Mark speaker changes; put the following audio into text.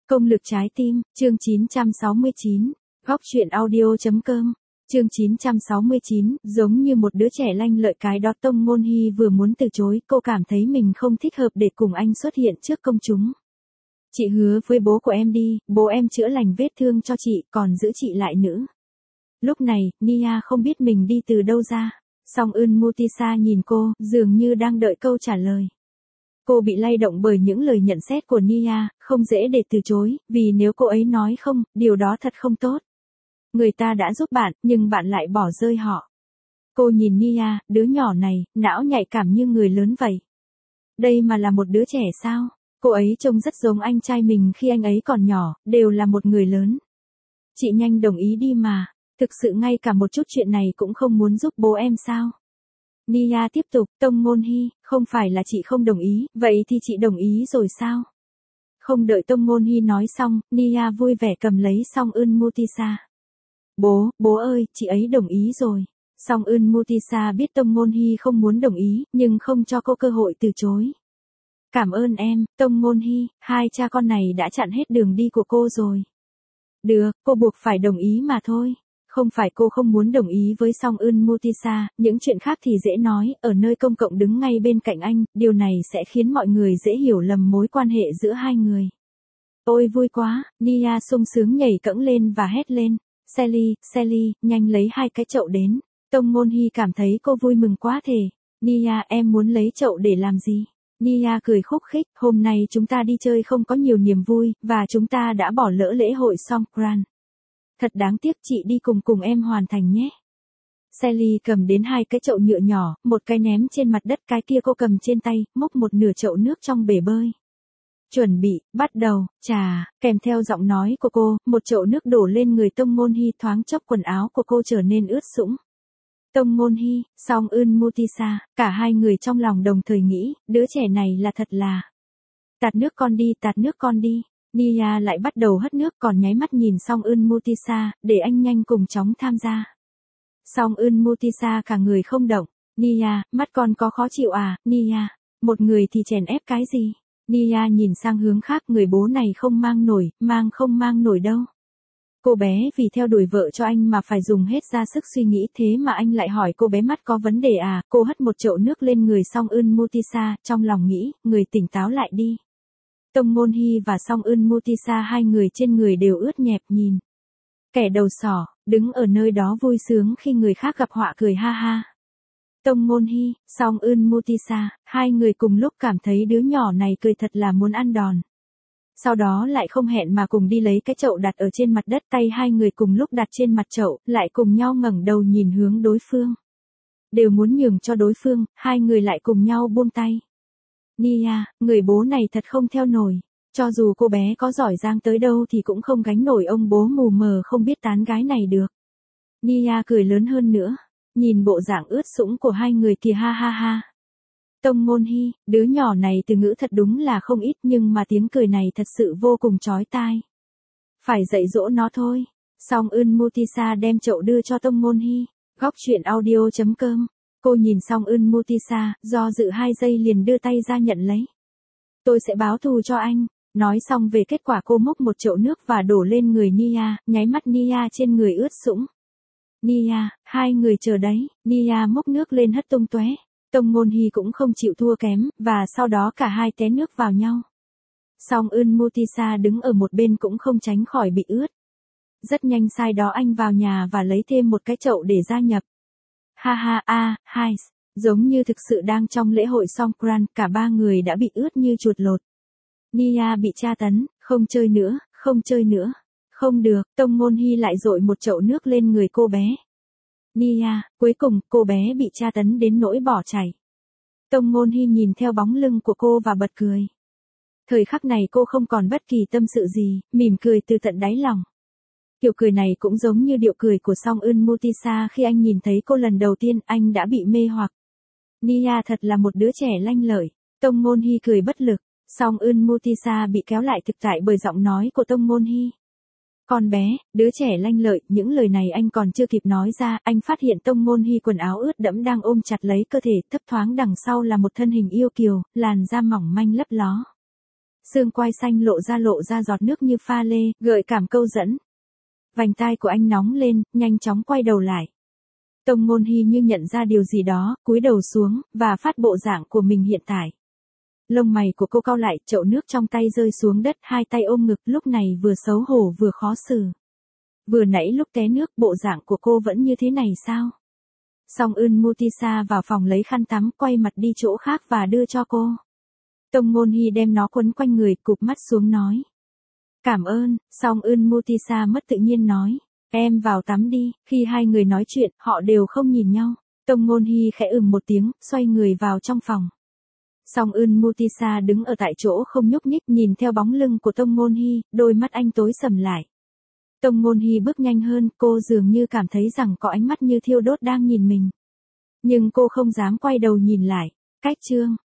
Speaker 1: Công lực trái tim, chương 969, góc truyện audio.com, chương 969, giống như một đứa trẻ lanh lợi cái đó Tông Ngôn Hy vừa muốn từ chối, cô cảm thấy mình không thích hợp để cùng anh xuất hiện trước công chúng. Chị hứa với bố của em đi, bố em chữa lành vết thương cho chị, còn giữ chị lại nữa. Lúc này, Nia không biết mình đi từ đâu ra. Song Eun Mutisa nhìn cô, dường như đang đợi câu trả lời. Cô bị lay động bởi những lời nhận xét của Nia, không dễ để từ chối, vì nếu cô ấy nói không, điều đó thật không tốt. Người ta đã giúp bạn, nhưng bạn lại bỏ rơi họ. Cô nhìn Nia, đứa nhỏ này, não nhạy cảm như người lớn vậy. Đây mà là một đứa trẻ sao? Cô ấy trông rất giống anh trai mình khi anh ấy còn nhỏ, đều là một người lớn. Chị nhanh đồng ý đi mà, thực sự ngay cả một chút chuyện này cũng không muốn giúp bố em sao? Nia tiếp tục, Tông Ngôn Hy, không phải là chị không đồng ý, vậy thì chị đồng ý rồi sao? Không đợi Tông Ngôn Hy nói xong, Nia vui vẻ cầm lấy Song Eun Mutisa. Bố ơi, chị ấy đồng ý rồi. Song Eun Mutisa biết Tông Ngôn Hy không muốn đồng ý, nhưng không cho cô cơ hội từ chối. Cảm ơn em, Tông Ngôn Hy, hai cha con này đã chặn hết đường đi của cô rồi. Được, cô buộc phải đồng ý mà thôi. Không phải cô không muốn đồng ý với Song Eun Mutisa, những chuyện khác thì dễ nói, ở nơi công cộng đứng ngay bên cạnh anh, điều này sẽ khiến mọi người dễ hiểu lầm mối quan hệ giữa hai người. Ôi vui quá, Nia sung sướng nhảy cẫng lên và hét lên. Sally, nhanh lấy hai cái chậu đến. Tông Ngôn Hy cảm thấy cô vui mừng quá thể. Nia, em muốn lấy chậu để làm gì? Nia cười khúc khích, hôm nay chúng ta đi chơi không có nhiều niềm vui, và chúng ta đã bỏ lỡ lễ hội Songkran. Thật đáng tiếc, chị đi cùng em hoàn thành nhé. Sally cầm đến hai cái chậu nhựa nhỏ, một cái ném trên mặt đất, cái kia cô cầm trên tay, múc một nửa chậu nước trong bể bơi. Chuẩn bị, bắt đầu, kèm theo giọng nói của cô, một chậu nước đổ lên người Tông Ngôn Hy, thoáng chốc quần áo của cô trở nên ướt sũng. Tông Ngôn Hy, Song Eun Mutisa, cả hai người trong lòng đồng thời nghĩ, đứa trẻ này là thật là. Tạt nước con đi. Nia lại bắt đầu hất nước, còn nháy mắt nhìn Song Eun Mutisa, để anh nhanh cùng chóng tham gia. Song Eun Mutisa cả người không động. Nia, mắt con có khó chịu à, Nia? Một người thì chèn ép cái gì? Nia nhìn sang hướng khác, người bố này không mang nổi đâu. Cô bé vì theo đuổi vợ cho anh mà phải dùng hết ra sức suy nghĩ, thế mà anh lại hỏi cô bé mắt có vấn đề à? Cô hất một chậu nước lên người Song Eun Mutisa, trong lòng nghĩ, người tỉnh táo lại đi. Tông Ngôn Hy và Song Eun Mutisa, hai người trên người đều ướt nhẹp, nhìn. Kẻ đầu sỏ, đứng ở nơi đó vui sướng khi người khác gặp họa, cười ha ha. Tông Ngôn Hy, Song Eun Mutisa, hai người cùng lúc cảm thấy đứa nhỏ này cười thật là muốn ăn đòn. Sau đó lại không hẹn mà cùng đi lấy cái chậu đặt ở trên mặt đất, tay hai người cùng lúc đặt trên mặt chậu, lại cùng nhau ngẩng đầu nhìn hướng đối phương. Đều muốn nhường cho đối phương, hai người lại cùng nhau buông tay. Nia, người bố này thật không theo nổi. Cho dù cô bé có giỏi giang tới đâu thì cũng không gánh nổi ông bố mù mờ không biết tán gái này được. Nia cười lớn hơn nữa. Nhìn bộ dạng ướt sũng của hai người kìa, ha ha ha. Tông Ngôn Hy, đứa nhỏ này từ ngữ thật đúng là không ít, nhưng mà tiếng cười này thật sự vô cùng chói tai. Phải dạy dỗ nó thôi. Song Eun Mutisa đem chậu đưa cho Tông Ngôn Hy. Góc truyện audio.com. Cô nhìn Song Eun Mutisa, do dự 2 giây liền đưa tay ra nhận lấy. Tôi sẽ báo thù cho anh. Nói xong về kết quả, cô múc một chậu nước và đổ lên người Nia, nháy mắt Nia trên người ướt sũng. Nia, hai người chờ đấy. Nia múc nước lên hất tung tóe. Tông Ngôn Hy cũng không chịu thua kém, và sau đó cả hai té nước vào nhau. Song Eun Mutisa đứng ở một bên cũng không tránh khỏi bị ướt. Rất nhanh sau đó anh vào nhà và lấy thêm một cái chậu để gia nhập. Ha ha, giống như thực sự đang trong lễ hội Songkran, cả ba người đã bị ướt như chuột lột. Nia bị tra tấn, không chơi nữa. Không được, Tông Ngôn Hy lại dội một chậu nước lên người cô bé. Nia, cuối cùng, cô bé bị tra tấn đến nỗi bỏ chảy. Tông Ngôn Hy nhìn theo bóng lưng của cô và bật cười. Thời khắc này cô không còn bất kỳ tâm sự gì, mỉm cười từ tận đáy lòng. Kiểu cười này cũng giống như điệu cười của Song Eun Mutisa khi anh nhìn thấy cô lần đầu tiên, anh đã bị mê hoặc. Nia thật là một đứa trẻ lanh lợi. Tông Ngôn Hy cười bất lực. Song Eun Mutisa bị kéo lại thực tại bởi giọng nói của Tông Ngôn Hy. Con bé, đứa trẻ lanh lợi, những lời này anh còn chưa kịp nói ra, anh phát hiện Tông Ngôn Hy quần áo ướt đẫm đang ôm chặt lấy cơ thể, thấp thoáng đằng sau là một thân hình yêu kiều, làn da mỏng manh lấp ló. Xương quai xanh lộ ra giọt nước như pha lê, gợi cảm câu dẫn. Vành tai của anh nóng lên, nhanh chóng quay đầu lại. Tông Ngôn Hy như nhận ra điều gì đó, cúi đầu xuống, và phát bộ dạng của mình hiện tại. Lông mày của cô cau lại, chậu nước trong tay rơi xuống đất, hai tay ôm ngực, lúc này vừa xấu hổ vừa khó xử. Vừa nãy lúc té nước, bộ dạng của cô vẫn như thế này sao? Song Ưn Mutisa vào phòng lấy khăn tắm, quay mặt đi chỗ khác và đưa cho cô. Tông Ngôn Hy đem nó quấn quanh người, cụp mắt xuống nói. Cảm ơn. Song Ưn Mutisa mất tự nhiên nói. Em vào tắm đi. Khi hai người nói chuyện, họ đều không nhìn nhau. Tông Ngôn Hy khẽ một tiếng, xoay người vào trong phòng. Song Ưn Mutisa đứng ở tại chỗ không nhúc nhích, nhìn theo bóng lưng của Tông Ngôn Hy, đôi mắt anh tối sầm lại. Tông Ngôn Hy bước nhanh hơn, cô dường như cảm thấy rằng có ánh mắt như thiêu đốt đang nhìn mình. Nhưng cô không dám quay đầu nhìn lại. Cách chương